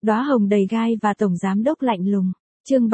Đóa hồng đầy gai và tổng giám đốc lạnh lùng. Chương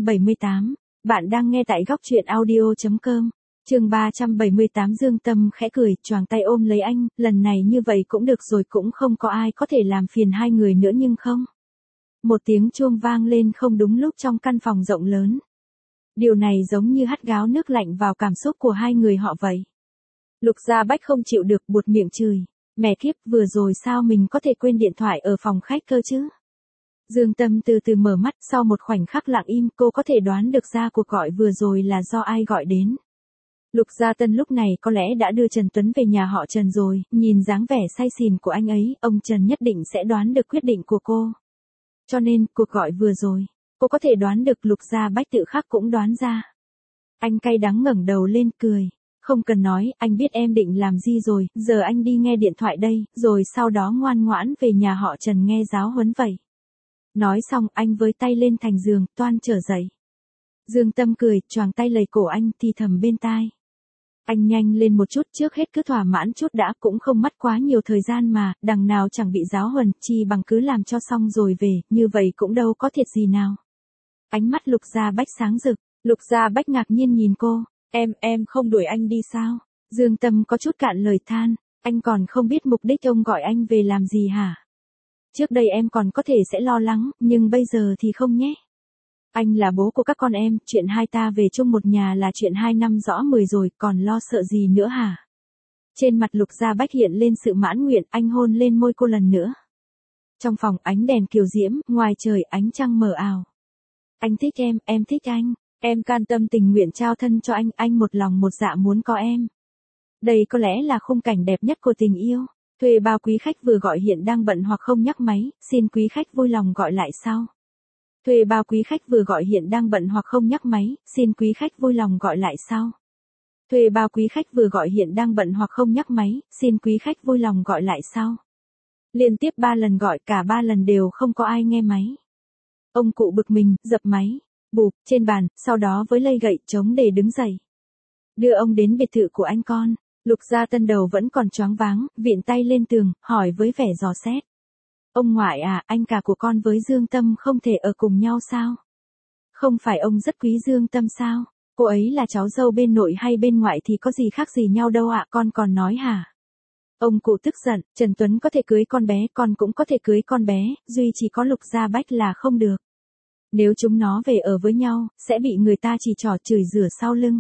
378. Bạn đang nghe tại góc truyện audio.com. Chương 378. Dương Tâm khẽ cười, choàng tay ôm lấy anh, lần này như vậy cũng được rồi, cũng không có ai có thể làm phiền hai người nữa nhưng không. Một tiếng chuông vang lên không đúng lúc trong căn phòng rộng lớn. Điều này giống như hắt gáo nước lạnh vào cảm xúc của hai người họ vậy. Lục Gia Bách không chịu được, buột miệng chửi. Mẹ kiếp, vừa rồi sao mình có thể quên điện thoại ở phòng khách cơ chứ? Dương Tâm từ từ mở mắt, sau một khoảnh khắc lặng im, cô có thể đoán được ra cuộc gọi vừa rồi là do ai gọi đến. Lục Gia Tân lúc này có lẽ đã đưa Trần Tuấn về nhà họ Trần rồi, nhìn dáng vẻ say xỉn của anh ấy, ông Trần nhất định sẽ đoán được quyết định của cô. Cho nên, cuộc gọi vừa rồi, cô có thể đoán được, Lục Gia Bách tự khắc cũng đoán ra. Anh cay đắng ngẩng đầu lên cười. Không cần nói, anh biết em định làm gì rồi, giờ anh đi nghe điện thoại đây, rồi sau đó ngoan ngoãn về nhà họ Trần nghe giáo huấn vậy. Nói xong, anh với tay lên thành giường, toan trở dậy. Dương Tâm cười, choàng tay lầy cổ anh, thì thầm bên tai. Anh nhanh lên một chút, trước hết cứ thỏa mãn chút đã, cũng không mất quá nhiều thời gian mà, đằng nào chẳng bị giáo huấn, chi bằng cứ làm cho xong rồi về, như vậy cũng đâu có thiệt gì nào. Ánh mắt Lục Gia Bách sáng rực, Lục Gia Bách ngạc nhiên nhìn cô. Em không đuổi anh đi sao? Dương Tâm có chút cạn lời than, anh còn không biết mục đích ông gọi anh về làm gì hả? Trước đây em còn có thể sẽ lo lắng, nhưng bây giờ thì không nhé. Anh là bố của các con em, chuyện hai ta về chung một nhà là chuyện 2 năm rõ 10 rồi, còn lo sợ gì nữa hả? Trên mặt Lục Gia Bách hiện lên sự mãn nguyện, anh hôn lên môi cô lần nữa. Trong phòng ánh đèn kiều diễm, ngoài trời ánh trăng mờ ảo. Anh thích em thích anh. Em can tâm tình nguyện trao thân cho anh một lòng một dạ muốn có em. Đây có lẽ là khung cảnh đẹp nhất của tình yêu. Thuê bao quý khách vừa gọi hiện đang bận hoặc không nhắc máy, xin quý khách vui lòng gọi lại sau. Thuê bao quý khách vừa gọi hiện đang bận hoặc không nhắc máy, xin quý khách vui lòng gọi lại sau. Thuê bao quý khách vừa gọi hiện đang bận hoặc không nhắc máy, xin quý khách vui lòng gọi lại sau. Liên tiếp 3 lần gọi, cả 3 lần đều không có ai nghe máy. Ông cụ bực mình, dập máy. Bụp, trên bàn, sau đó với lây gậy chống để đứng dậy. Đưa ông đến biệt thự của anh con. Lục Gia Tân đầu vẫn còn choáng váng, vịn tay lên tường, hỏi với vẻ dò xét. Ông ngoại à, anh cả của con với Dương Tâm không thể ở cùng nhau sao? Không phải ông rất quý Dương Tâm sao? Cô ấy là cháu dâu bên nội hay bên ngoại thì có gì khác gì nhau đâu ạ, con còn nói hả? Ông cụ tức giận, Trần Tuấn có thể cưới con bé, con cũng có thể cưới con bé, duy chỉ có Lục Gia Bách là không được. Nếu chúng nó về ở với nhau, sẽ bị người ta chỉ trỏ chửi rủa sau lưng.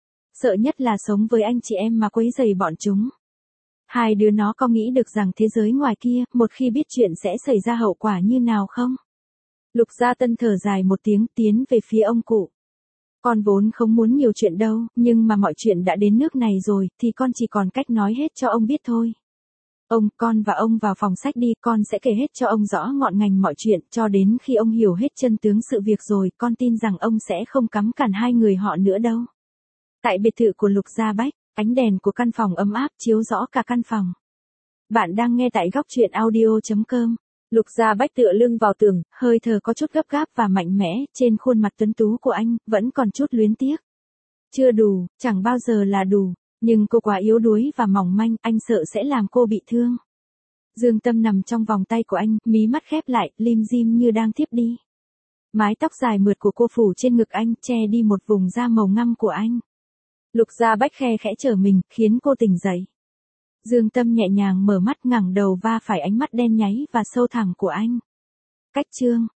Sợ nhất là sống với anh chị em mà quấy rầy bọn chúng. Hai đứa nó có nghĩ được rằng thế giới ngoài kia, một khi biết chuyện sẽ xảy ra hậu quả như nào không? Lục Gia Tân thở dài một tiếng, tiến về phía ông cụ. Con vốn không muốn nhiều chuyện đâu, nhưng mà mọi chuyện đã đến nước này rồi, thì con chỉ còn cách nói hết cho ông biết thôi. Con và ông vào phòng sách đi, con sẽ kể hết cho ông rõ ngọn ngành mọi chuyện, cho đến khi ông hiểu hết chân tướng sự việc rồi, con tin rằng ông sẽ không cắm cản hai người họ nữa đâu. Tại biệt thự của Lục Gia Bách, ánh đèn của căn phòng ấm áp chiếu rõ cả căn phòng. Bạn đang nghe tại góc truyện audio.com. Lục Gia Bách tựa lưng vào tường, hơi thở có chút gấp gáp và mạnh mẽ, trên khuôn mặt tuấn tú của anh, vẫn còn chút luyến tiếc. Chưa đủ, chẳng bao giờ là đủ. Nhưng cô quá yếu đuối và mỏng manh, anh sợ sẽ làm cô bị thương. Dương Tâm nằm trong vòng tay của anh, mí mắt khép lại, lim dim như đang thiếp đi. Mái tóc dài mượt của cô phủ trên ngực anh, che đi một vùng da màu ngăm của anh. Lục Gia Bách khe khẽ trở mình, khiến cô tỉnh dậy. Dương Tâm nhẹ nhàng mở mắt, ngẩng đầu va phải ánh mắt đen nháy và sâu thẳm của anh. Cách chương.